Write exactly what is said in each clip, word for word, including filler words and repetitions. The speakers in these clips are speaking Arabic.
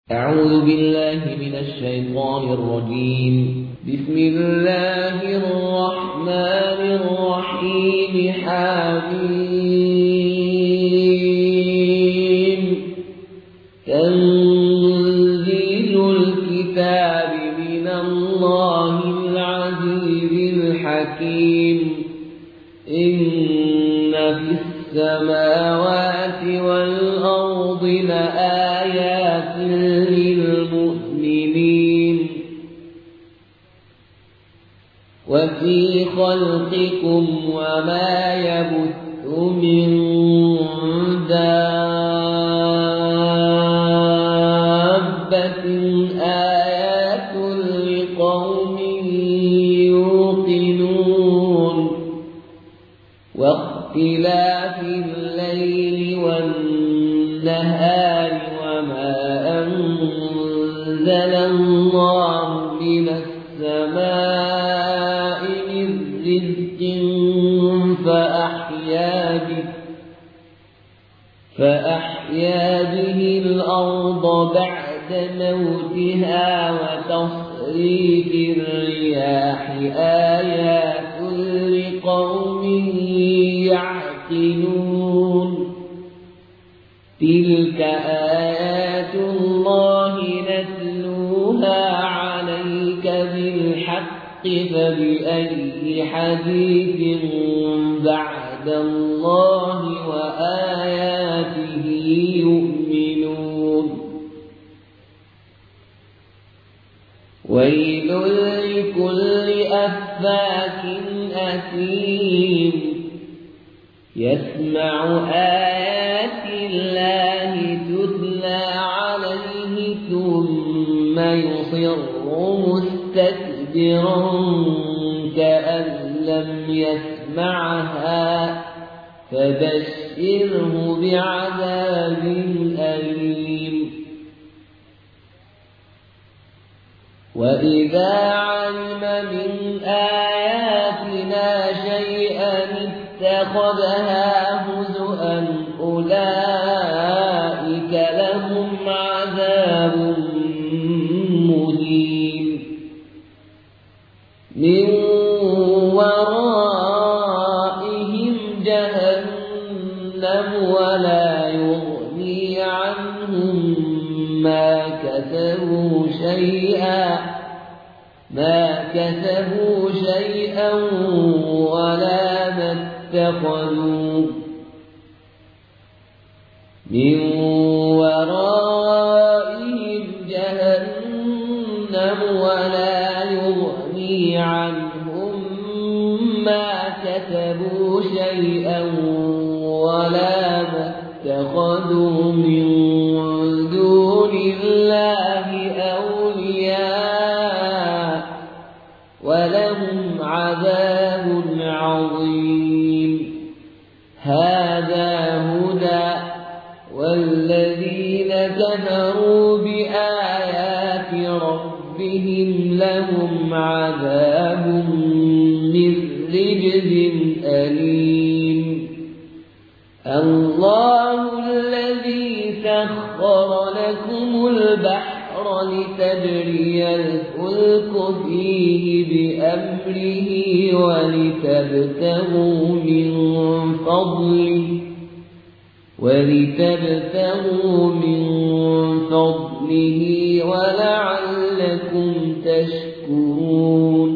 أعوذ بالله من الشيطان الرجيم. بسم الله الرحمن الرحيم. حميم. تنزيل الكتاب من الله العزيز الحكيم. إن في السماوات والأرض لآيات للمؤمنين وفي خلقكم وما يبث من دابة آيات لقوم يوقنون. واختلاف الليل والنهار وما أنزل الله من السماء من رزق فأحيا به فأحيا به الأرض بعد موتها وتصريف الرياح آيات لقوم يعقلون. تلك آيات الله نتلوها عليك بالحق فبأي حديث بعد الله وآياته يؤمنون. ويل لكل أفاك أثيم يسمع آيات الله تتلى عليه ثم يصر مستكبرا كأن لم يسمعها فبشره بعذاب أليم. وإذا علم من آياتنا شيئا اتخذها هزؤا أولئك لهم عذاب مهين. من ورائهم جهنم ولا يغني عنهم ما كسبوا شيئا ما كسبوا شيئا ولا ما اتخذوا من ورائهم جهنم ولا يغني عنهم ما كسبوا شيئا ولا ما اتخذوا من دون الله أولياء ولهم عذاب عظيم. هذا هدى والذين كفروا بآيات ربهم لهم عذاب من رجز أليم. الله الذي سخر لكم البحر لتجري الفلك فيه بأمره ولتبتغوا من فضله ولتبتغوا من فضله ولعلكم تشكرون.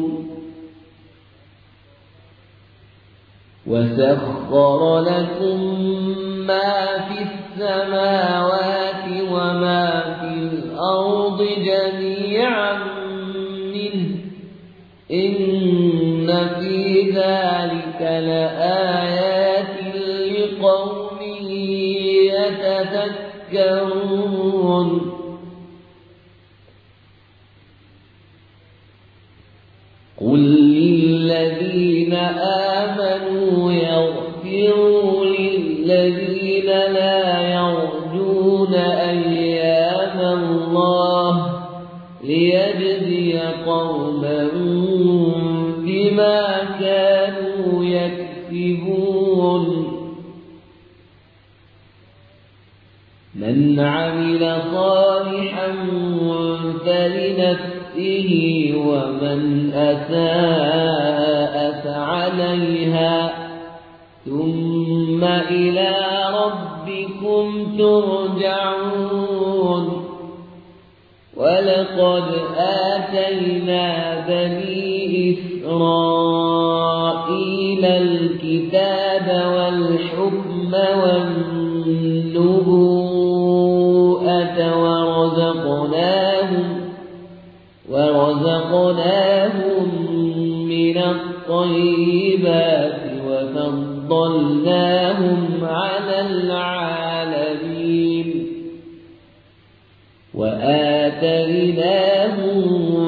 وسخر لكم ما في السماوات وما في الأرض جميعا منه إن في ذلك لآيات لقوم يتفكرون. قل للذين آمنوا يغفروا للذين لا يرجون أيام الله ليجزي قوما بما كانوا يكسبون. من من عمل صالحا فلنفسه ومن أساء فعليها ثم إلى ربكم ترجعون ولقد آتينا بني إسرائيل الكتاب والحكم والنبوءة ورزقناهم ورزقناهم من الطيبات وفضلناهم على العالمين وآتيناهم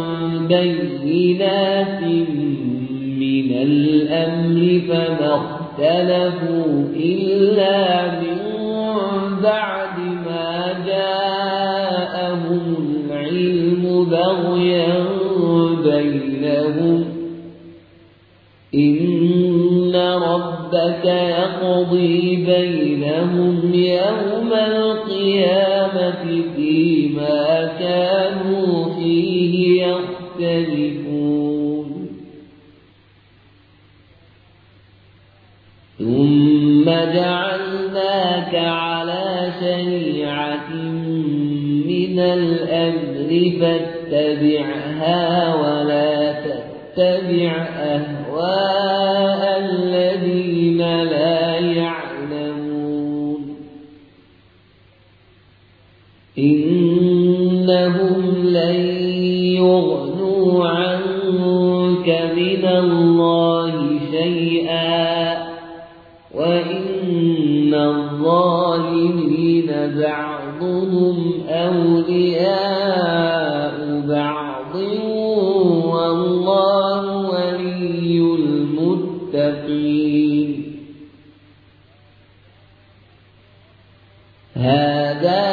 بينات من الأمر فما اختلفوا إلا من بعد ما جاءهم العلم بغيا بينهم إن ربك يقضي بينهم يوم القيامة فيما كانوا فيه يختلفون ثم جعلناك على شريعة من الأمر فاتبعها ولا تتبع أهواء الذين لا يعلمون إنهم لن يغنوا عنك من الله شيئا وإن الظالمين بعضهم أولياء بعض والله ولي المتقين هذا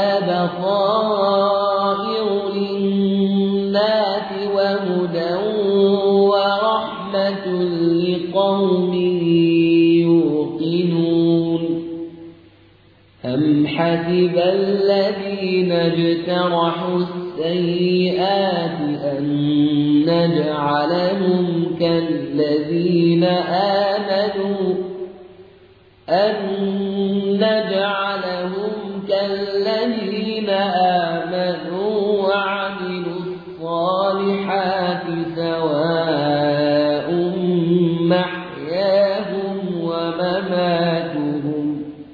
بصائر للناس وهدى ورحمة لقوم يوقنون أم حسب الذين اجترحوا السيئات أن نجعلهم كالذين آمنوا أن نجعلهم كالذين آمنوا وعملوا الصالحات سواء محياهم ومماتهم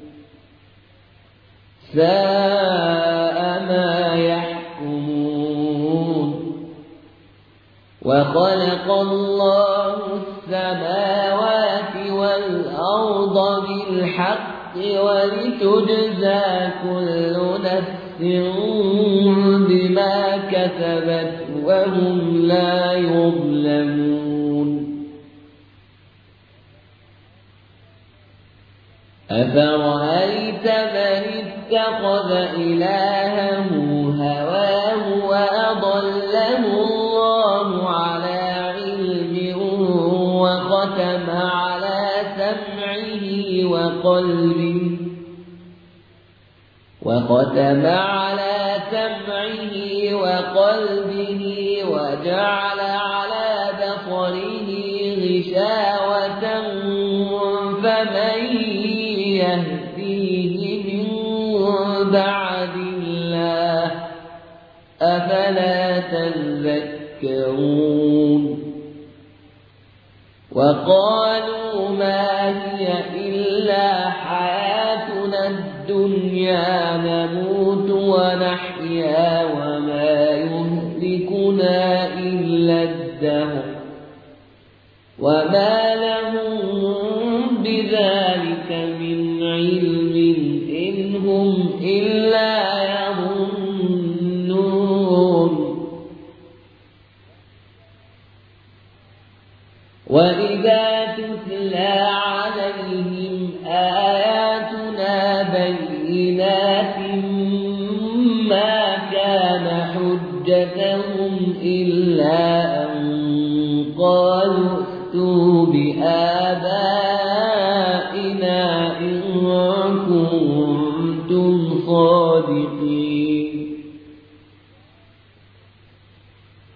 ساء ما يحكمون وخلق الله السماوات والأرض بالحق ولتجزى كل نفس بما كسبت وهم لا يظلمون أفرأيت من اتخذ إلهه هواه وأضله الله على علم وختم على سمعه وقلبه وختم على سمعه وقلبه وجعل على بصره غشاوة فمن يهديه من بعد الله أفلا تذكرون وقالوا ما هي إلا حياتنا الدنيا نموت ونحيا وما يهلكنا إلا الدهر وما لهم بذلك من علم إن هم إلا يظنون وإذا تتلى عليهم آياتنا بينات ما كان حجتهم إلا أن قالوا ائتوا بآبائنا إن كنتم صادقين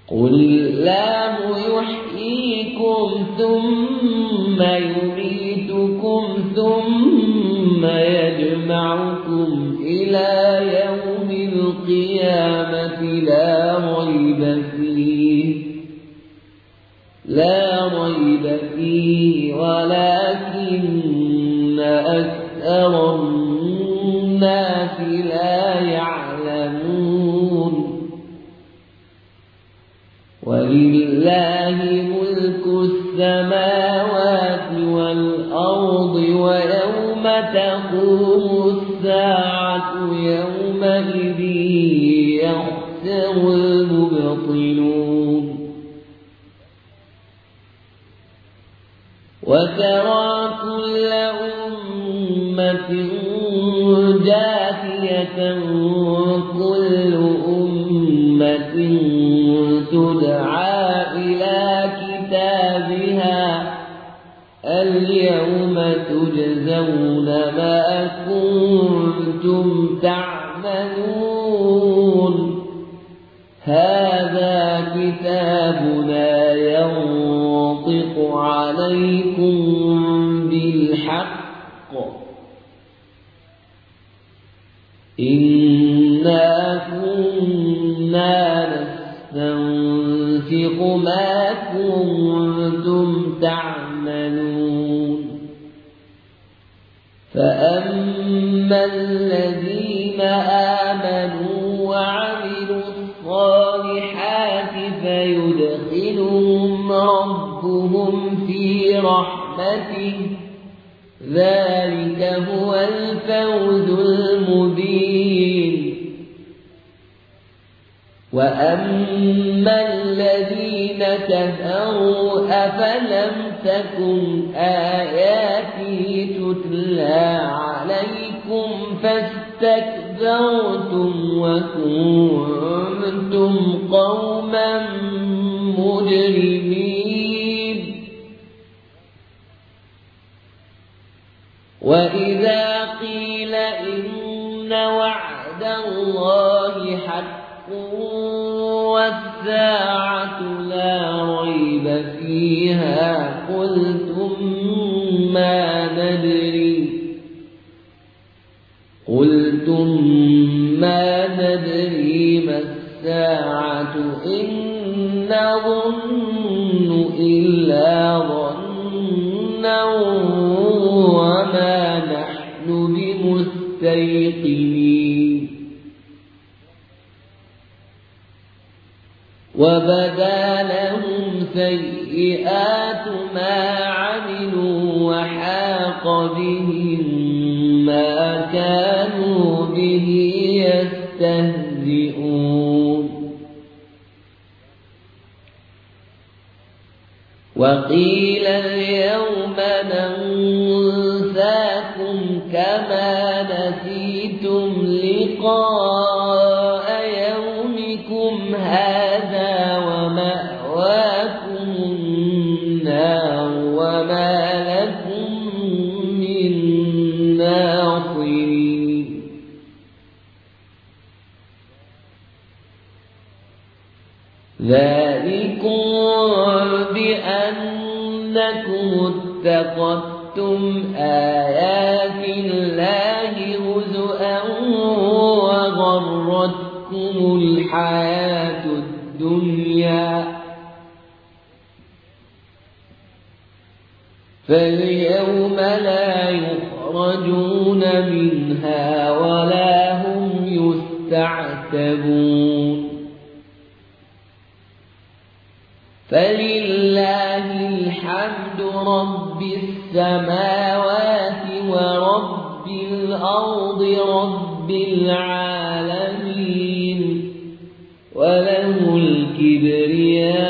قل الله يحييكم ثم يميتكم ثم يجمعكم إلى يوم القيامة لا ريب فيه لا ريب فيه ولكن أكثر الناس لا يعلمون ولله ملك السماوات والأرض ويوم تقوم الساعة يومئذ يخسر المبطلون وترى كل أمة جاثية كل أمة تدعى إلى كتابها اليوم تجزون ما كنتم تعملون هذا كتابنا ينطق عليكم بالحق إنا كنا نستنسخ ما كنتم تعملون فأما الذين آمنوا وعملوا الصالحات فيدخلهم ربهم في رحمته ذلك هو الفوز المبين وأما الذين كفروا أفلم تكن آياتي تتلى عليكم فاستكبرتم وكنتم قوما مجرمين وإذا قيل إن وعد الله حق والساعة لا ريب فيها قلتم ما ندري قلتم ما ندري ما الساعة إن نظن إلا ظنا وما نحن بمستيقنين وبدا لهم سيئات ما عملوا وحاق بهم ما كانوا به يستهزئون وقيل اليوم ننساكم كما نسيتم لقاء يومكم هذا ومأواكم النار وما لكم من ناصرين ذلكم بأنكم اتخذتم آيات الله هزؤا وغرتكم الحياة الدنيا فاليوم لا يخرجون منها ولا هم يستعتبون فلله الحمد رب السماوات ورب الأرض رب العالمين وله الكبرياء